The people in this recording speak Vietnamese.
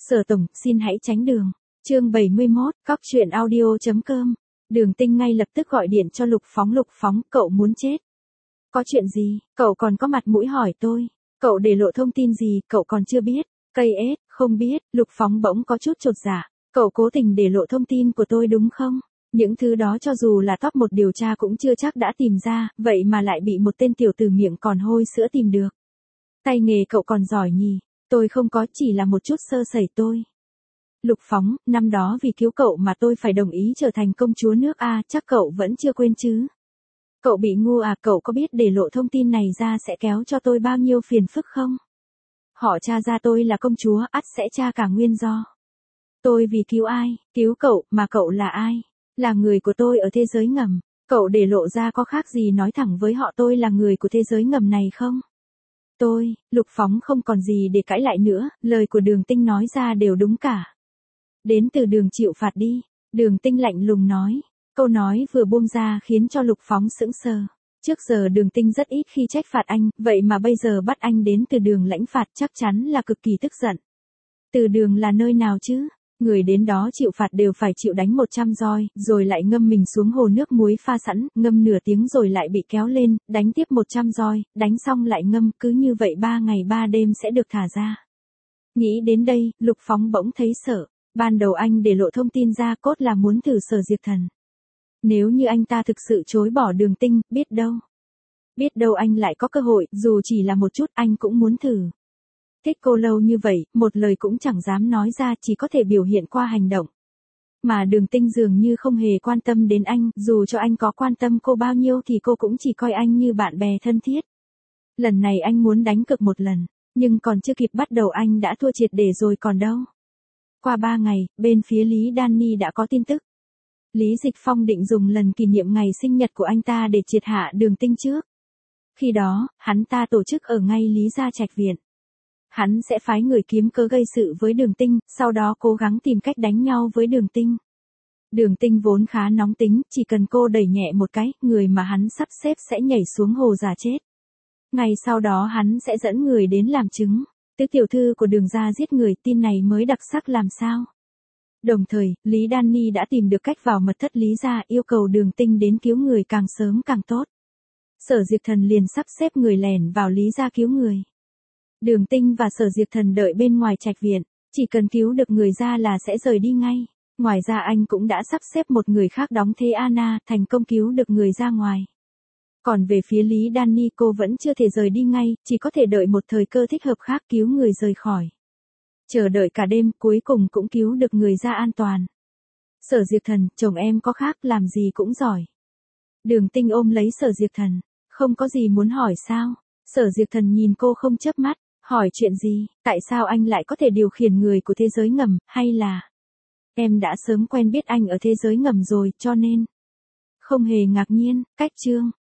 Sở tổng, xin hãy tránh đường. Chương 71, cóc truyện audio.com. Đường Tinh ngay lập tức gọi điện cho Lục Phóng, cậu muốn chết. Có chuyện gì, cậu còn có mặt mũi hỏi tôi. Cậu để lộ thông tin gì, cậu còn chưa biết. Cây ết, không biết, Lục Phóng bỗng có chút chột dạ. Cậu cố tình để lộ thông tin của tôi đúng không? Những thứ đó cho dù là top một điều tra cũng chưa chắc đã tìm ra, vậy mà lại bị một tên tiểu tử miệng còn hôi sữa tìm được. Tay nghề cậu còn giỏi nhỉ, tôi không có, chỉ là một chút sơ sẩy tôi. Lục Phóng, năm đó vì cứu cậu mà tôi phải đồng ý trở thành công chúa nước A, chắc cậu vẫn chưa quên chứ. Cậu bị ngu à, cậu có biết để lộ thông tin này ra sẽ kéo cho tôi bao nhiêu phiền phức không? Họ tra ra tôi là công chúa, ắt sẽ tra cả nguyên do. Tôi vì cứu ai, cứu cậu, mà cậu là ai? Là người của tôi ở thế giới ngầm. Cậu để lộ ra có khác gì nói thẳng với họ tôi là người của thế giới ngầm này không? Lục Phóng không còn gì để cãi lại nữa, lời của Đường Tinh nói ra đều đúng cả. Đến từ Đường chịu phạt đi, Đường Tinh lạnh lùng nói. Câu nói vừa buông ra khiến cho Lục Phóng sững sờ. Trước giờ Đường Tinh rất ít khi trách phạt anh, vậy mà bây giờ bắt anh đến Từ Đường lãnh phạt chắc chắn là cực kỳ tức giận. Từ Đường là nơi nào chứ? Người đến đó chịu phạt đều phải chịu đánh 100 roi, rồi lại ngâm mình xuống hồ nước muối pha sẵn, ngâm nửa tiếng rồi lại bị kéo lên, đánh tiếp 100 roi, đánh xong lại ngâm, cứ như vậy 3 ngày 3 đêm sẽ được thả ra. Nghĩ đến đây, Lục Phóng bỗng thấy sợ. Ban đầu anh để lộ thông tin ra cốt là muốn thử Sở Diệt Thần. Nếu như anh ta thực sự chối bỏ Đường Tinh, biết đâu anh lại có cơ hội, dù chỉ là một chút anh cũng muốn thử. Thích cô lâu như vậy, một lời cũng chẳng dám nói ra, chỉ có thể biểu hiện qua hành động. Mà Đường Tinh dường như không hề quan tâm đến anh, dù cho anh có quan tâm cô bao nhiêu thì cô cũng chỉ coi anh như bạn bè thân thiết. Lần này anh muốn đánh cược một lần, nhưng còn chưa kịp bắt đầu anh đã thua triệt để rồi còn đâu. Qua 3 ngày, bên phía Lý Danny đã có tin tức. Lý Dịch Phong định dùng lần kỷ niệm ngày sinh nhật của anh ta để triệt hạ Đường Tinh trước. Khi đó, hắn ta tổ chức ở ngay Lý Gia Trạch Viện. Hắn sẽ phái người kiếm cớ gây sự với Đường Tinh, sau đó cố gắng tìm cách đánh nhau với Đường Tinh. Đường Tinh vốn khá nóng tính, chỉ cần cô đẩy nhẹ một cái, người mà hắn sắp xếp sẽ nhảy xuống hồ giả chết. Ngày sau đó hắn sẽ dẫn người đến làm chứng. Tứ tiểu thư của Đường gia giết người, tin này mới đặc sắc làm sao. Đồng thời, Lý Danny đã tìm được cách vào mật thất Lý gia, yêu cầu Đường Tinh đến cứu người càng sớm càng tốt. Sở Diệt Thần liền sắp xếp người lẻn vào Lý gia cứu người. Đường Tinh và Sở Diệt Thần đợi bên ngoài trạch viện, chỉ cần cứu được người ra là sẽ rời đi ngay. Ngoài ra anh cũng đã sắp xếp một người khác đóng thế Anna, thành công cứu được người ra ngoài. Còn về phía Lý Danny, cô vẫn chưa thể rời đi ngay, chỉ có thể đợi một thời cơ thích hợp khác cứu người rời khỏi. Chờ đợi cả đêm, cuối cùng cũng cứu được người ra an toàn. Sở Diệt Thần, chồng em có khác, làm gì cũng giỏi. Đường Tinh ôm lấy Sở Diệt Thần, không có gì muốn hỏi sao? Sở Diệt Thần nhìn cô không chớp mắt, hỏi chuyện gì, tại sao anh lại có thể điều khiển người của thế giới ngầm, hay là... Em đã sớm quen biết anh ở thế giới ngầm rồi, cho nên... Không hề ngạc nhiên, cách chương.